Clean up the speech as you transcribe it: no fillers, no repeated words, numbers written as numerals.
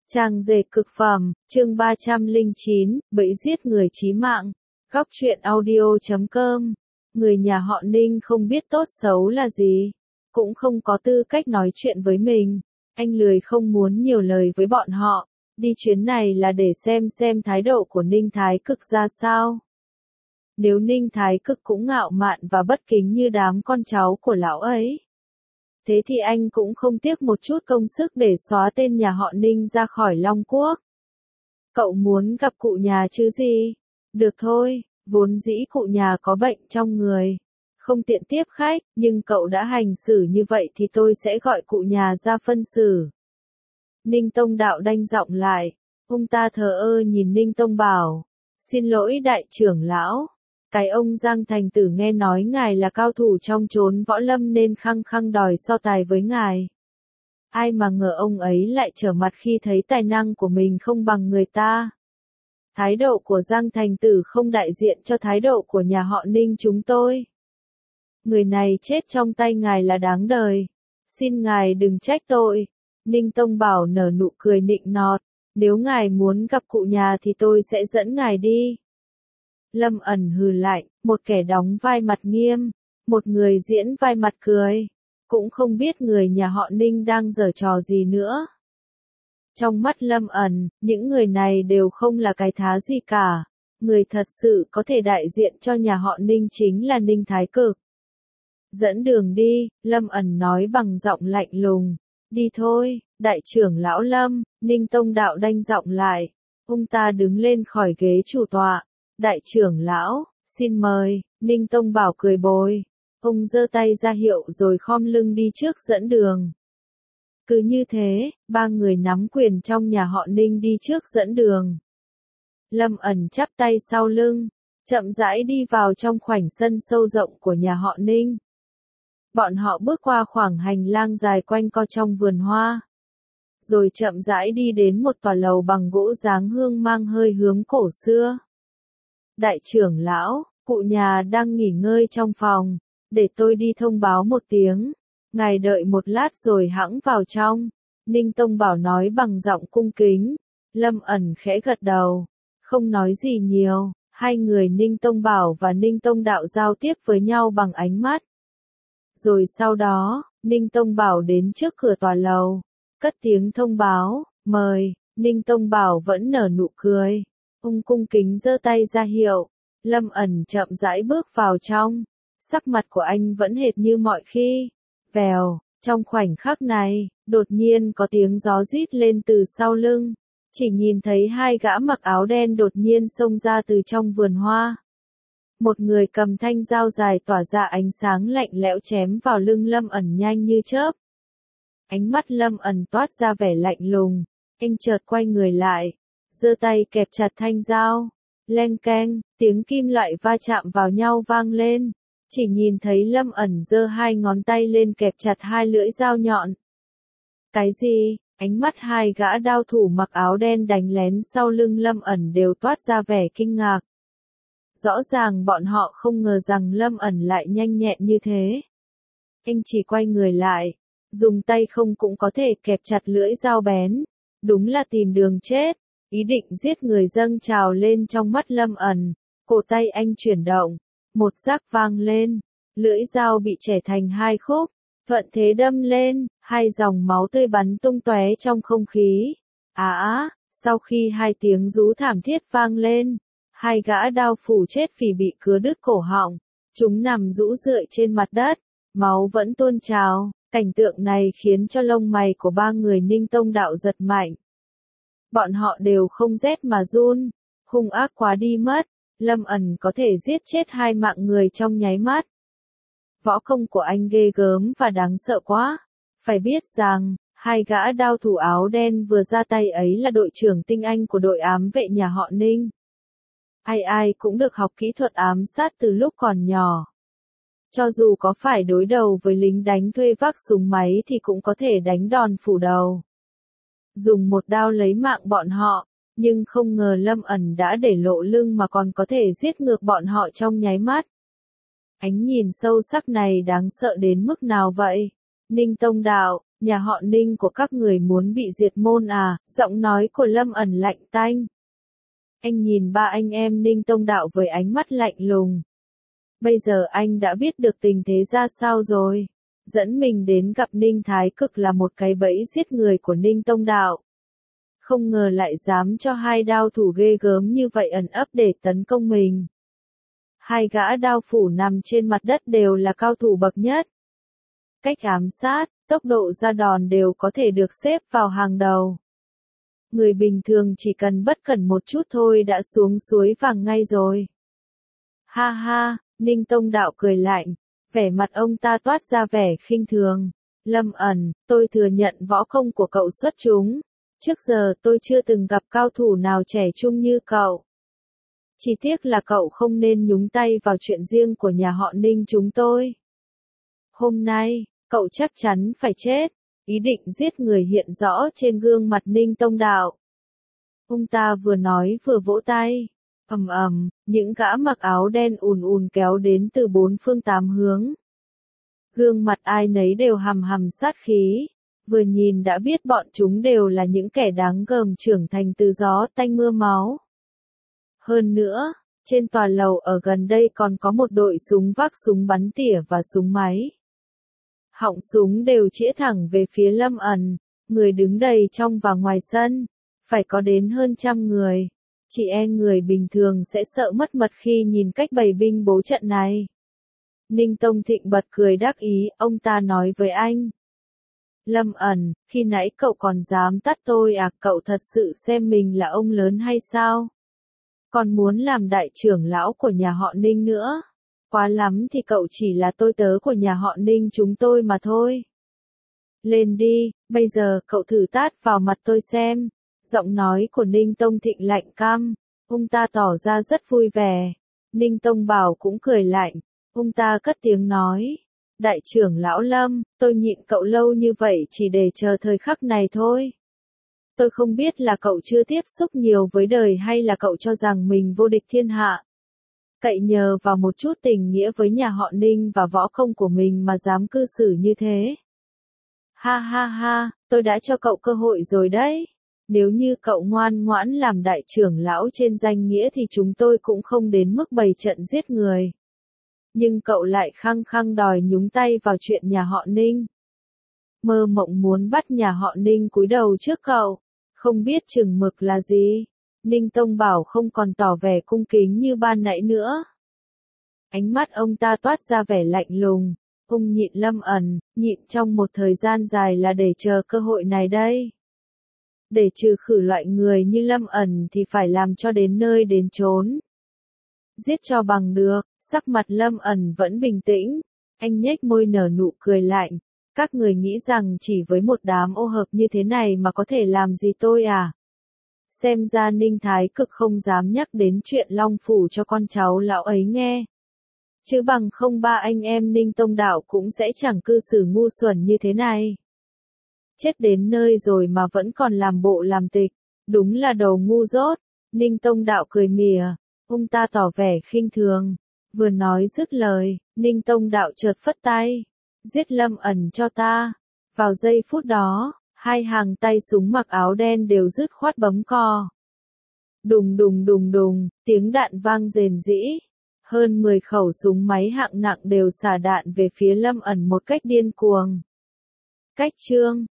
Trang dệt cực phẩm, chương 309, bẫy giết người chí mạng. Góc truyện audio.com. Người nhà họ Ninh không biết tốt xấu là gì, cũng không có tư cách nói chuyện với mình. Anh lười không muốn nhiều lời với bọn họ, đi chuyến này là để xem thái độ của Ninh Thái Cực ra sao. Nếu Ninh Thái Cực cũng ngạo mạn và bất kính như đám con cháu của lão ấy, thế thì anh cũng không tiếc một chút công sức để xóa tên nhà họ Ninh ra khỏi Long Quốc. Cậu muốn gặp cụ nhà chứ gì? Được thôi, vốn dĩ cụ nhà có bệnh trong người, không tiện tiếp khách, nhưng cậu đã hành xử như vậy thì tôi sẽ gọi cụ nhà ra phân xử. Ninh Tông Đạo đanh giọng lại, ông ta thờ ơ nhìn Ninh Tông bảo, xin lỗi đại trưởng lão. Cái ông Giang Thành Tử nghe nói ngài là cao thủ trong chốn võ lâm nên khăng khăng đòi so tài với ngài. Ai mà ngờ ông ấy lại trở mặt khi thấy tài năng của mình không bằng người ta. Thái độ của Giang Thành Tử không đại diện cho thái độ của nhà họ Ninh chúng tôi. Người này chết trong tay ngài là đáng đời. Xin ngài đừng trách tội. Ninh Tông Bảo nở nụ cười nịnh nọt. Nếu ngài muốn gặp cụ nhà thì tôi sẽ dẫn ngài đi. Lâm Ẩn hừ lạnh, một kẻ đóng vai mặt nghiêm, một người diễn vai mặt cười, cũng không biết người nhà họ Ninh đang giở trò gì nữa. Trong mắt Lâm Ẩn, những người này đều không là cái thá gì cả, người thật sự có thể đại diện cho nhà họ Ninh chính là Ninh Thái Cực. Dẫn đường đi, Lâm Ẩn nói bằng giọng lạnh lùng, đi thôi, đại trưởng lão Lâm. Ninh Tông Đạo đanh giọng lại, ông ta đứng lên khỏi ghế chủ tọa. Đại trưởng lão, xin mời. Ninh Tông Bảo cười bồi. Ông giơ tay ra hiệu rồi khom lưng đi trước dẫn đường. Cứ như thế, ba người nắm quyền trong nhà họ Ninh đi trước dẫn đường. Lâm Ẩn chắp tay sau lưng, chậm rãi đi vào trong khoảnh sân sâu rộng của nhà họ Ninh. Bọn họ bước qua khoảng hành lang dài quanh co trong vườn hoa, rồi chậm rãi đi đến một tòa lầu bằng gỗ dáng hương mang hơi hướng cổ xưa. Đại trưởng lão, cụ nhà đang nghỉ ngơi trong phòng, để tôi đi thông báo một tiếng, ngài đợi một lát rồi hẵng vào trong. Ninh Tông Bảo nói bằng giọng cung kính. Lâm Ẩn khẽ gật đầu, không nói gì nhiều. Hai người Ninh Tông Bảo và Ninh Tông Đạo giao tiếp với nhau bằng ánh mắt. Rồi sau đó, Ninh Tông Bảo đến trước cửa tòa lầu, cất tiếng thông báo, mời. Ninh Tông Bảo vẫn nở nụ cười. Ông cung kính giơ tay ra hiệu, Lâm Ẩn chậm rãi bước vào trong, sắc mặt của anh vẫn hệt như mọi khi. Vèo, trong khoảnh khắc này, đột nhiên có tiếng gió rít lên từ sau lưng, chỉ nhìn thấy hai gã mặc áo đen đột nhiên xông ra từ trong vườn hoa. Một người cầm thanh dao dài tỏa ra ánh sáng lạnh lẽo chém vào lưng Lâm Ẩn nhanh như chớp. Ánh mắt Lâm Ẩn toát ra vẻ lạnh lùng, anh chợt quay người lại, giơ tay kẹp chặt thanh dao. Leng keng, tiếng kim loại va chạm vào nhau vang lên. Chỉ nhìn thấy Lâm Ẩn giơ hai ngón tay lên kẹp chặt hai lưỡi dao nhọn. Cái gì? Ánh mắt hai gã đao thủ mặc áo đen đánh lén sau lưng Lâm Ẩn đều toát ra vẻ kinh ngạc. Rõ ràng bọn họ không ngờ rằng Lâm Ẩn lại nhanh nhẹn như thế. Anh chỉ quay người lại, dùng tay không cũng có thể kẹp chặt lưỡi dao bén. Đúng là tìm đường chết. Ý định giết người dâng trào lên trong mắt Lâm Ẩn, cổ tay anh chuyển động, một rác vang lên, lưỡi dao bị chẻ thành hai khúc, thuận thế đâm lên, hai dòng máu tươi bắn tung tóe trong không khí. Sau khi hai tiếng rú thảm thiết vang lên, hai gã đao phủ chết vì bị cứa đứt cổ họng, chúng nằm rũ rượi trên mặt đất, máu vẫn tuôn trào. Cảnh tượng này khiến cho lông mày của ba người Ninh Tông Đạo giật mạnh. Bọn họ đều không rét mà run, hung ác quá đi mất, Lâm Ẩn có thể giết chết hai mạng người trong nháy mắt. Võ công của anh ghê gớm và đáng sợ quá, phải biết rằng, hai gã đao thủ áo đen vừa ra tay ấy là đội trưởng tinh anh của đội ám vệ nhà họ Ninh. Ai cũng được học kỹ thuật ám sát từ lúc còn nhỏ. Cho dù có phải đối đầu với lính đánh thuê vác súng máy thì cũng có thể đánh đòn phủ đầu, dùng một đao lấy mạng bọn họ, nhưng không ngờ Lâm Ẩn đã để lộ lưng mà còn có thể giết ngược bọn họ trong nháy mắt. Ánh nhìn sâu sắc này đáng sợ đến mức nào vậy? Ninh Tông Đạo, Nhà họ Ninh của các người muốn bị diệt môn à? Giọng nói của Lâm ẩn lạnh tanh. Anh nhìn ba anh em Ninh Tông Đạo với ánh mắt lạnh lùng. Bây giờ anh đã biết được tình thế ra sao rồi. Dẫn mình đến gặp Ninh Thái Cực là một cái bẫy giết người của Ninh Tông Đạo. Không ngờ lại dám cho hai đao thủ ghê gớm như vậy ẩn ấp để tấn công mình. Hai gã đao phủ nằm trên mặt đất đều là cao thủ bậc nhất. Cách ám sát, tốc độ ra đòn đều có thể được xếp vào hàng đầu. Người bình thường chỉ cần bất cẩn một chút thôi đã xuống suối vàng ngay rồi. Ha ha, Ninh Tông Đạo cười lạnh, vẻ mặt ông ta toát ra vẻ khinh thường. Lâm ẩn, tôi thừa nhận võ công của cậu xuất chúng. Trước giờ tôi chưa từng gặp cao thủ nào trẻ trung như cậu. Chỉ tiếc là cậu không nên nhúng tay vào chuyện riêng của nhà họ Ninh chúng tôi. Hôm nay, cậu chắc chắn phải chết. Ý định giết người hiện rõ trên gương mặt Ninh Tông Đạo. Ông ta vừa nói vừa vỗ tay. Ầm ầm, những gã mặc áo đen ùn ùn kéo đến từ bốn phương tám hướng. Gương mặt ai nấy đều hằm hằm sát khí. Vừa nhìn đã biết bọn chúng đều là những kẻ đáng gờm trưởng thành từ gió tanh mưa máu. Hơn nữa, trên tòa lầu ở gần đây còn có một đội súng vác súng bắn tỉa và súng máy. Họng súng đều chĩa thẳng về phía Lâm ẩn, người đứng đầy trong và ngoài sân, phải có đến hơn 100 người. Chỉ e người bình thường sẽ sợ mất mật khi nhìn cách bày binh bố trận này. Ninh Tông Thịnh bật cười đắc ý, ông ta nói với anh. Lâm ẩn, khi nãy cậu còn dám tát tôi à, cậu thật sự xem mình là ông lớn hay sao? Còn muốn làm đại trưởng lão của nhà họ Ninh nữa. Quá lắm thì cậu chỉ là tôi tớ của nhà họ Ninh chúng tôi mà thôi. Lên đi, bây giờ cậu thử tát vào mặt tôi xem. Giọng nói của Ninh Tông Thịnh lạnh căm, ông ta tỏ ra rất vui vẻ. Ninh Tông Bảo cũng cười lạnh, ông ta cất tiếng nói. Đại trưởng lão Lâm, tôi nhịn cậu lâu như vậy chỉ để chờ thời khắc này thôi. Tôi không biết là cậu chưa tiếp xúc nhiều với đời hay là cậu cho rằng mình vô địch thiên hạ. Cậy nhờ vào một chút tình nghĩa với nhà họ Ninh và võ công của mình mà dám cư xử như thế. Ha ha ha, tôi đã cho cậu cơ hội rồi đấy. Nếu như cậu ngoan ngoãn làm đại trưởng lão trên danh nghĩa thì chúng tôi cũng không đến mức bày trận giết người. Nhưng cậu lại khăng khăng đòi nhúng tay vào chuyện nhà họ Ninh. Mơ mộng muốn bắt nhà họ Ninh cúi đầu trước cậu, không biết chừng mực là gì. Ninh Tông Bảo không còn tỏ vẻ cung kính như ban nãy nữa. Ánh mắt ông ta toát ra vẻ lạnh lùng, ông nhịn Lâm ẩn, nhịn trong một thời gian dài là để chờ cơ hội này đây. Để trừ khử loại người như Lâm ẩn thì phải làm cho đến nơi đến chốn. Giết cho bằng được, sắc mặt Lâm ẩn vẫn bình tĩnh, anh nhếch môi nở nụ cười lạnh. Các người nghĩ rằng chỉ với một đám ô hợp như thế này mà có thể làm gì tôi à? Xem ra Ninh Thái Cực không dám nhắc đến chuyện Long Phủ cho con cháu lão ấy nghe. Chứ bằng không ba anh em Ninh Tông Đạo cũng sẽ chẳng cư xử ngu xuẩn như thế này. Chết đến nơi rồi mà vẫn còn làm bộ làm tịch, đúng là đồ ngu dốt. Ninh Tông Đạo cười mỉa, ông ta tỏ vẻ khinh thường. Vừa nói dứt lời, Ninh Tông Đạo chợt phất tay. Giết Lâm ẩn cho ta. Vào giây phút đó, hai hàng tay súng mặc áo đen đều dứt khoát bấm cò. Đùng đùng đùng đùng, tiếng đạn vang rền rĩ. Hơn 10 khẩu súng máy hạng nặng đều xả đạn về phía Lâm ẩn một cách điên cuồng. Cách chương